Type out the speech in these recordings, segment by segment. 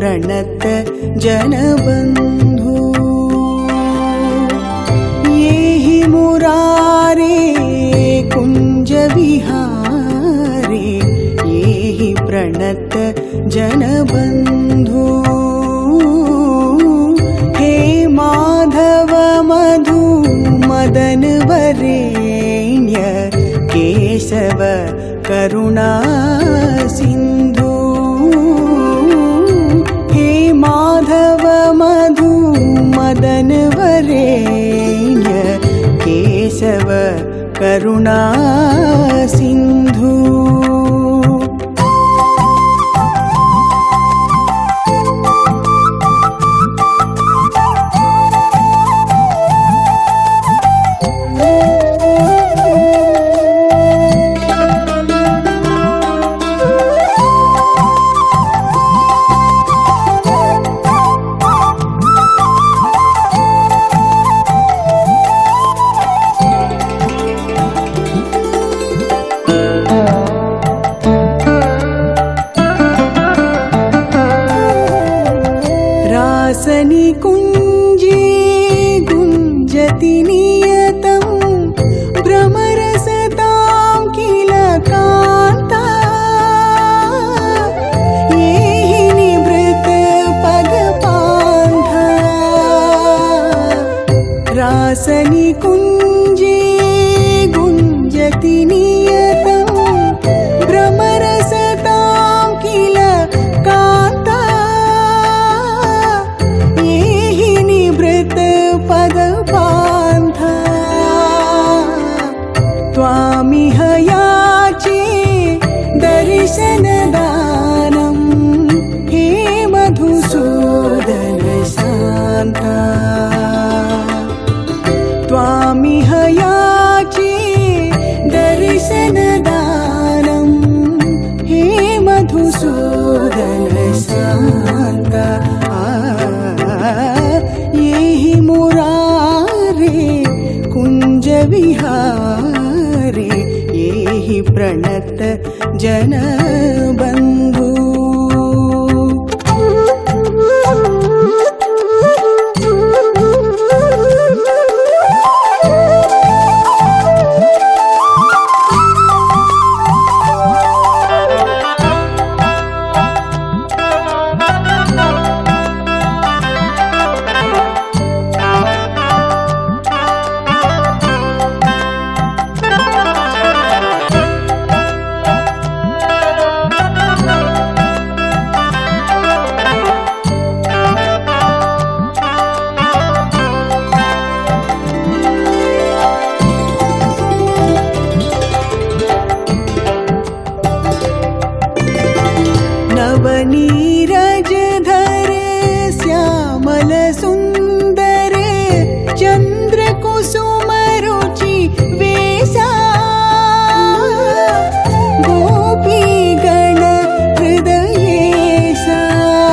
प्रणत जनबन्धु येहि मुरारे कुञ्ज विहारे येहि प्रणत जनबन्धु हे माधव मधु मदन वरेण्य केशव करुणा सिन्धु हे माधव मधु मदन वरेण्य केशव करुणा सिन्धु रासनि कुञ्जे गुञ्जति नियतं भ्रमरसतां किल कान्ता येहि निभृत पदपान्था रासनि कुञ्जे गुञ्जति नियतं भ्रमरसतां किल कान्ता पदपान्था त्वामिह याचे दर्शनदानं हे मधुसूदन शान्ता त्वामिह याचे दर्शनदानं हे मधुसूदन शान्ता येहि मुरारे कुञ्ज विहारे येहि प्रणत जनबन्धु नवनीरजधर श्यामल सुन्दर चन्द्र कुसुम रुचि वेशा गोपीगण हृदयेशा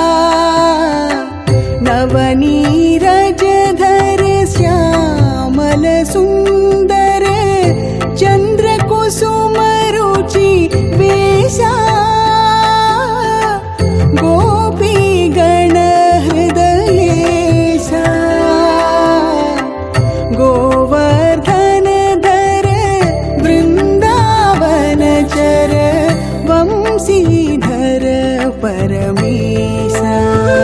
नवनीरजधर श्यामल सुन्दर चन्द्र कुसुम रुचि वेशा गोपीगण हृदयेशा गोवर्धन धर वृन्दावन चर वंशीधर परमेशा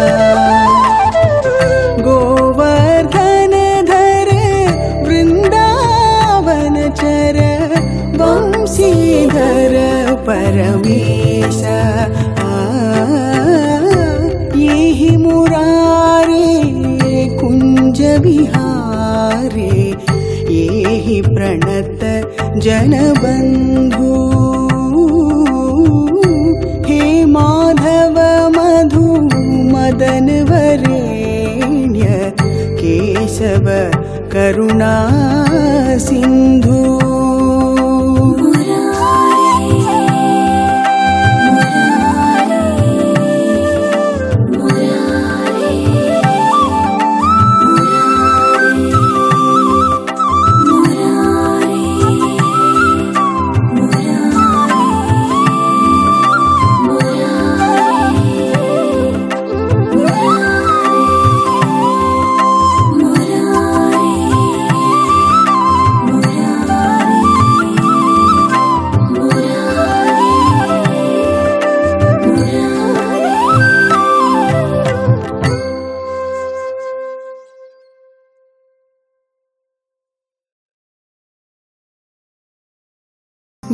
गोवर्धन धर वृन्दावन चर वंशीधर परमेशा येहि मुरारे कुञ्ज विहारे येहि प्रणत जनबन्धु हे माधव मधु मदन वरेण्य केशव करुणा सिन्धु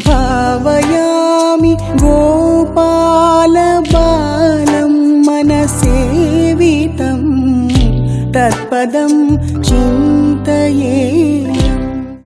भावयामि गोपालबालं मनसेवितं तत्पदं चिन्तयामि